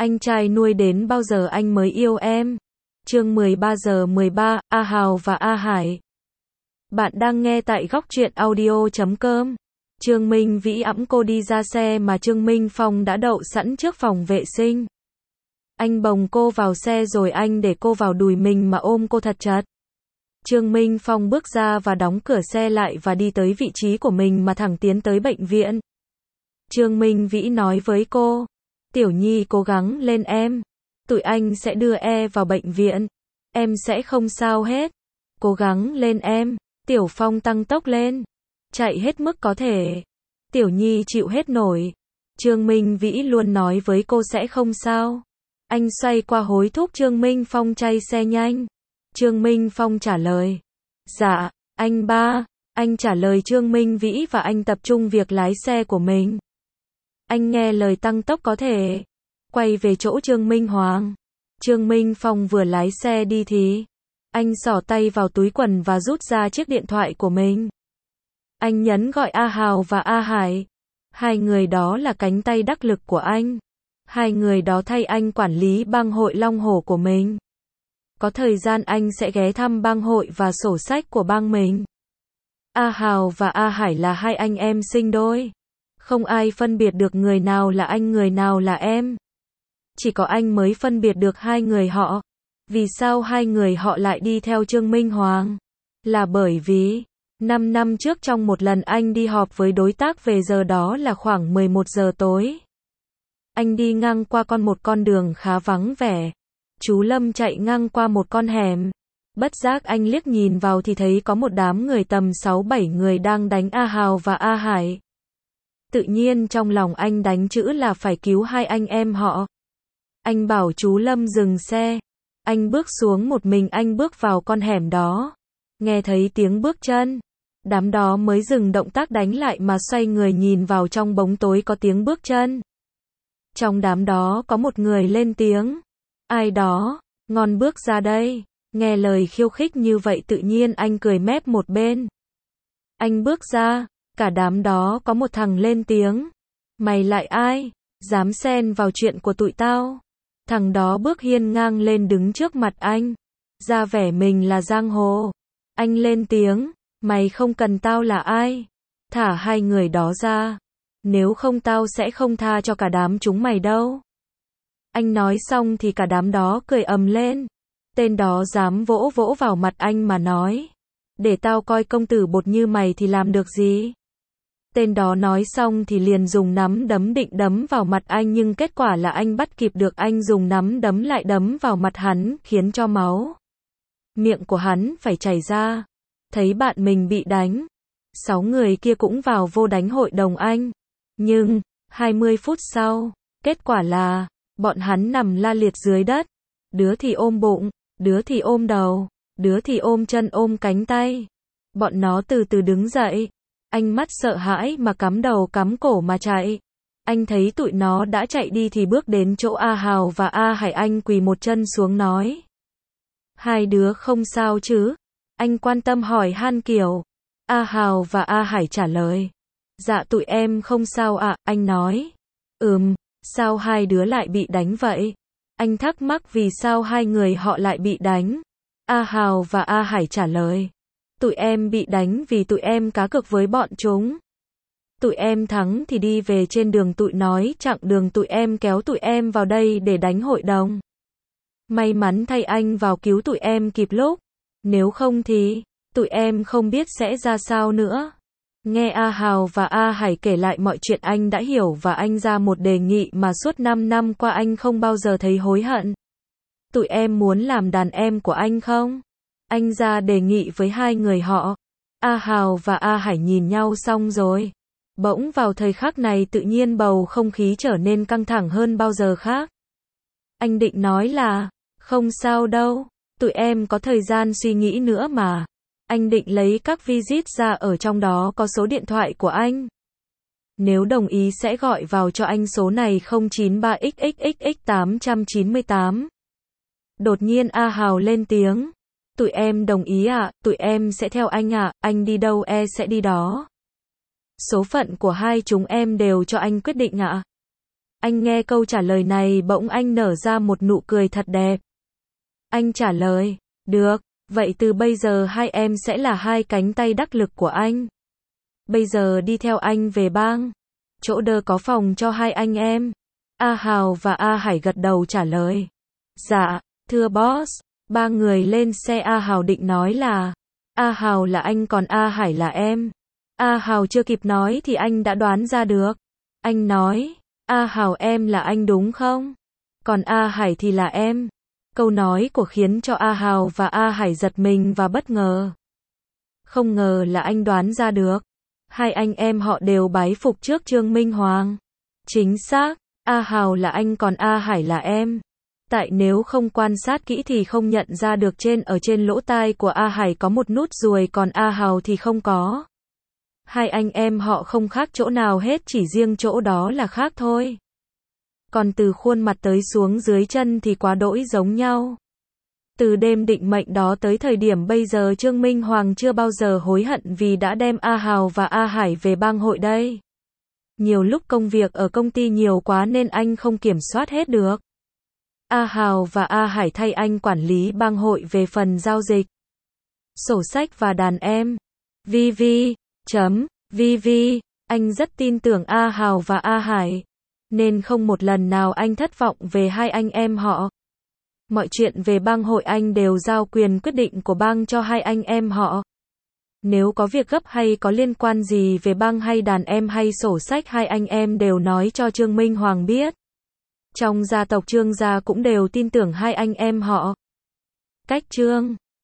Anh trai nuôi đến bao giờ anh mới yêu em? Chương 13 giờ 13, A Hào và A Hải. Bạn đang nghe tại góc truyện audio.com. Trương Minh Vĩ ẵm cô đi ra xe mà Trương Minh Phong đã đậu sẵn trước phòng vệ sinh. Anh bồng cô vào xe rồi anh để cô vào đùi mình mà ôm cô thật chặt. Trương Minh Phong bước ra và đóng cửa xe lại và đi tới vị trí của mình mà thẳng tiến tới bệnh viện. Trương Minh Vĩ nói với cô, Tiểu Nhi cố gắng lên em. Tụi anh sẽ đưa vào bệnh viện. Em sẽ không sao hết. Cố gắng lên em. Tiểu Phong tăng tốc lên. Chạy hết mức có thể. Tiểu Nhi chịu hết nổi. Trương Minh Vĩ luôn nói với cô sẽ không sao. Anh xoay qua hối thúc Trương Minh Phong chạy xe nhanh. Trương Minh Phong trả lời. Dạ, anh ba. Anh trả lời Trương Minh Vĩ và anh tập trung việc lái xe của mình. Anh nghe lời tăng tốc có thể. Quay về chỗ Trương Minh Hoàng. Trương Minh Phong vừa lái xe đi thì anh xỏ tay vào túi quần và rút ra chiếc điện thoại của mình. Anh nhấn gọi A Hào và A Hải. Hai người đó là cánh tay đắc lực của anh. Hai người đó thay anh quản lý bang hội Long Hổ của mình. Có thời gian anh sẽ ghé thăm bang hội và sổ sách của bang mình. A Hào và A Hải là hai anh em sinh đôi. Không ai phân biệt được người nào là anh người nào là em. Chỉ có anh mới phân biệt được hai người họ. Vì sao hai người họ lại đi theo Trương Minh Hoàng? Là bởi vì 5 năm trước trong một lần anh đi họp với đối tác về giờ đó là khoảng 11 giờ tối. Anh đi ngang qua một con đường khá vắng vẻ. Chú Lâm chạy ngang qua một con hẻm. Bất giác anh liếc nhìn vào thì thấy có một đám người tầm 6-7 người đang đánh A Hào và A Hải. Tự nhiên trong lòng anh đánh chữ là phải cứu hai anh em họ. Anh bảo chú Lâm dừng xe. Anh bước xuống một mình anh bước vào con hẻm đó. Nghe thấy tiếng bước chân. Đám đó mới dừng động tác đánh lại mà xoay người nhìn vào trong bóng tối có tiếng bước chân. Trong đám đó có một người lên tiếng. Ai đó, ngon bước ra đây. Nghe lời khiêu khích như vậy tự nhiên anh cười mép một bên. Anh bước ra, cả đám đó có một thằng lên tiếng. Mày lại ai? Dám xen vào chuyện của tụi tao. Thằng đó bước hiên ngang lên đứng trước mặt anh. Ra vẻ mình là giang hồ. Anh lên tiếng. Mày không cần tao là ai. Thả hai người đó ra. Nếu không tao sẽ không tha cho cả đám chúng mày đâu. Anh nói xong thì cả đám đó cười ầm lên. Tên đó dám vỗ vỗ vào mặt anh mà nói. Để tao coi công tử bột như mày thì làm được gì. Tên đó nói xong thì liền dùng nắm đấm định đấm vào mặt anh nhưng kết quả là anh bắt kịp được anh dùng nắm đấm lại đấm vào mặt hắn khiến cho máu miệng của hắn phải chảy ra. Thấy bạn mình bị đánh. 6 người kia cũng vào vô đánh hội đồng anh. Nhưng 20 phút sau, kết quả là bọn hắn nằm la liệt dưới đất. Đứa thì ôm bụng, đứa thì ôm đầu, đứa thì ôm chân ôm cánh tay. Bọn nó từ từ đứng dậy. Anh mắt sợ hãi mà cắm đầu cắm cổ mà chạy. Anh thấy tụi nó đã chạy đi thì bước đến chỗ A Hào và A Hải anh quỳ một chân xuống nói. Hai đứa không sao chứ? Anh quan tâm hỏi han kiểu. A Hào và A Hải trả lời. Dạ tụi em không sao ạ, anh nói. Sao hai đứa lại bị đánh vậy? Anh thắc mắc vì sao hai người họ lại bị đánh. A Hào và A Hải trả lời. Tụi em bị đánh vì tụi em cá cược với bọn chúng. Tụi em thắng thì đi về trên đường tụi nói chặng đường tụi em kéo tụi em vào đây để đánh hội đồng. May mắn thay anh vào cứu tụi em kịp lúc. Nếu không thì, tụi em không biết sẽ ra sao nữa. Nghe A Hào và A Hải kể lại mọi chuyện anh đã hiểu và anh ra một đề nghị mà suốt 5 năm qua anh không bao giờ thấy hối hận. Tụi em muốn làm đàn em của anh không? Anh ra đề nghị với hai người họ. A Hào và A Hải nhìn nhau xong rồi. Bỗng vào thời khắc này tự nhiên bầu không khí trở nên căng thẳng hơn bao giờ khác. Anh định nói là, không sao đâu, tụi em có thời gian suy nghĩ nữa mà. Anh định lấy các visit ra ở trong đó có số điện thoại của anh. Nếu đồng ý sẽ gọi vào cho anh số này 093XXXX898. Đột nhiên A Hào lên tiếng. Tụi em đồng ý ạ, tụi em sẽ theo anh ạ, anh đi đâu sẽ đi đó. Số phận của hai chúng em đều cho anh quyết định ạ. Anh nghe câu trả lời này bỗng anh nở ra một nụ cười thật đẹp. Anh trả lời, được, vậy từ bây giờ hai em sẽ là hai cánh tay đắc lực của anh. Bây giờ đi theo anh về bang. Chỗ đơ có phòng cho hai anh em. A Hào và A Hải gật đầu trả lời. Dạ, thưa boss. Ba người lên xe. A Hào định nói là A Hào là anh còn A Hải là em. A Hào chưa kịp nói thì anh đã đoán ra được. Anh nói, A Hào em là anh đúng không? Còn A Hải thì là em. Câu nói của khiến cho A Hào và A Hải giật mình và bất ngờ. Không ngờ là anh đoán ra được. Hai anh em họ đều bái phục trước Trương Minh Hoàng. Chính xác, A Hào là anh còn A Hải là em. Tại nếu không quan sát kỹ thì không nhận ra được ở trên lỗ tai của A Hải có một nút ruồi còn A Hào thì không có. Hai anh em họ không khác chỗ nào hết, chỉ riêng chỗ đó là khác thôi. Còn từ khuôn mặt tới xuống dưới chân thì quá đỗi giống nhau. Từ đêm định mệnh đó tới thời điểm bây giờ Trương Minh Hoàng chưa bao giờ hối hận vì đã đem A Hào và A Hải về bang hội đây. Nhiều lúc công việc ở công ty nhiều quá nên anh không kiểm soát hết được. A Hào và A Hải thay anh quản lý bang hội về phần giao dịch, sổ sách và đàn em. VV. Anh rất tin tưởng A Hào và A Hải, nên không một lần nào anh thất vọng về hai anh em họ. Mọi chuyện về bang hội anh đều giao quyền quyết định của bang cho hai anh em họ. Nếu có việc gấp hay có liên quan gì về bang hay đàn em hay sổ sách hai anh em đều nói cho Trương Minh Hoàng biết. Trong gia tộc Trương gia cũng đều tin tưởng hai anh em họ. Cách Trương